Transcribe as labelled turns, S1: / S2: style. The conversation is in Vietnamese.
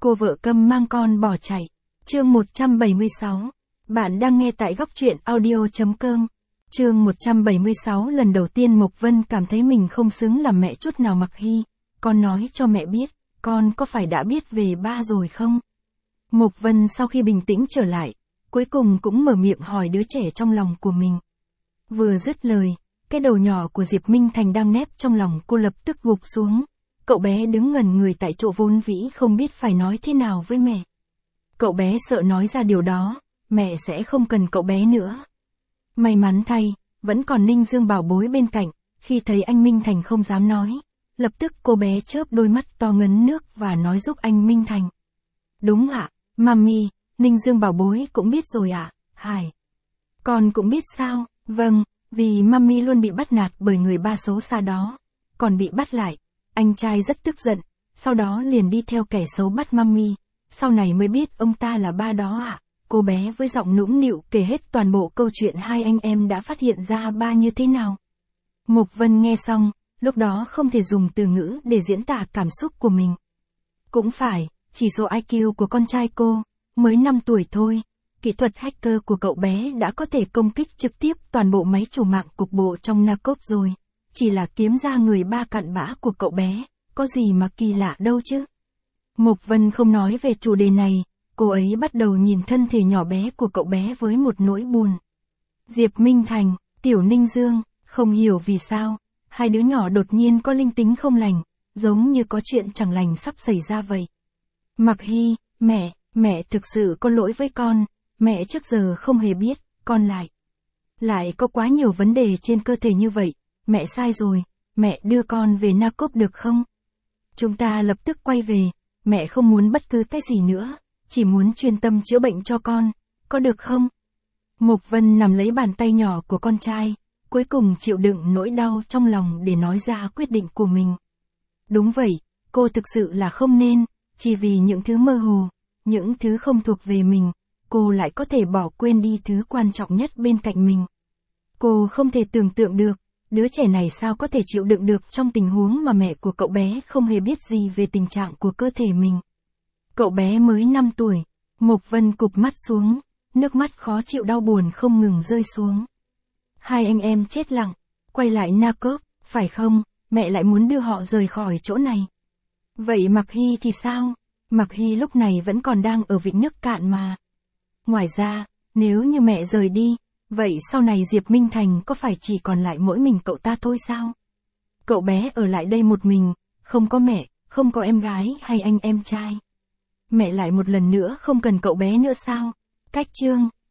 S1: Cô vợ câm mang con bỏ chạy. Chương 176. Bạn đang nghe tại góc truyện audio.com. Chương 176. Lần đầu tiên Mộc Vân cảm thấy mình không xứng làm mẹ chút nào. Mặc Hy, con nói cho mẹ biết, con có phải đã biết về ba rồi không? Mộc Vân sau khi bình tĩnh trở lại, cuối cùng cũng mở miệng hỏi đứa trẻ trong lòng của mình. Vừa dứt lời, cái đầu nhỏ của Diệp Minh Thành đang nép trong lòng cô lập tức gục xuống. Cậu bé đứng ngẩn người tại chỗ vốn vĩ không biết phải nói thế nào với mẹ. Cậu bé sợ nói ra điều đó, mẹ sẽ không cần cậu bé nữa. May mắn thay, vẫn còn Ninh Dương bảo bối bên cạnh, khi thấy anh Minh Thành không dám nói, lập tức cô bé chớp đôi mắt to ngấn nước và nói giúp anh Minh Thành. Đúng ạ, Mami, Ninh Dương bảo bối cũng biết rồi ạ, Hải. Con cũng biết sao, vâng, vì Mami luôn bị bắt nạt bởi người ba xấu xa đó, còn bị bắt lại. Anh trai rất tức giận, sau đó liền đi theo kẻ xấu bắt Mami, sau này mới biết ông ta là ba đó ạ. Cô bé với giọng nũng nịu kể hết toàn bộ câu chuyện hai anh em đã phát hiện ra ba như thế nào. Mộc Vân nghe xong, lúc đó không thể dùng từ ngữ để diễn tả cảm xúc của mình. Cũng phải, chỉ số IQ của con trai cô, mới 5 tuổi thôi, kỹ thuật hacker của cậu bé đã có thể công kích trực tiếp toàn bộ máy chủ mạng cục bộ trong Nacop rồi. Chỉ là kiếm ra người ba cặn bã của cậu bé, có gì mà kỳ lạ đâu chứ. Mộc Vân không nói về chủ đề này, cô ấy bắt đầu nhìn thân thể nhỏ bé của cậu bé với một nỗi buồn. Diệp Minh Thành, Tiểu Ninh Dương, không hiểu vì sao, hai đứa nhỏ đột nhiên có linh tính không lành, giống như có chuyện chẳng lành sắp xảy ra vậy. Mặc Hy, mẹ thực sự có lỗi với con, mẹ trước giờ không hề biết, con lại có quá nhiều vấn đề trên cơ thể như vậy. Mẹ sai rồi, mẹ đưa con về Nacop được không? Chúng ta lập tức quay về, mẹ không muốn bất cứ cái gì nữa, chỉ muốn chuyên tâm chữa bệnh cho con, có được không? Mộc Vân nắm lấy bàn tay nhỏ của con trai, cuối cùng chịu đựng nỗi đau trong lòng để nói ra quyết định của mình. Đúng vậy, cô thực sự là không nên, chỉ vì những thứ mơ hồ, những thứ không thuộc về mình, cô lại có thể bỏ quên đi thứ quan trọng nhất bên cạnh mình. Cô không thể tưởng tượng được, đứa trẻ này sao có thể chịu đựng được trong tình huống mà mẹ của cậu bé không hề biết gì về tình trạng của cơ thể mình. Cậu bé mới 5 tuổi, Mộc Vân cụp mắt xuống, nước mắt khó chịu đau buồn không ngừng rơi xuống. Hai anh em chết lặng, quay lại Nacop, phải không, mẹ lại muốn đưa họ rời khỏi chỗ này. Vậy Mặc Hy thì sao? Mặc Hy lúc này vẫn còn đang ở vịnh nước cạn mà. Ngoài ra, nếu như mẹ rời đi, vậy sau này Diệp Minh Thành có phải chỉ còn lại mỗi mình cậu ta thôi sao? Cậu bé ở lại đây một mình, không có mẹ, không có em gái hay anh em trai. Mẹ lại một lần nữa không cần cậu bé nữa sao? Cách chương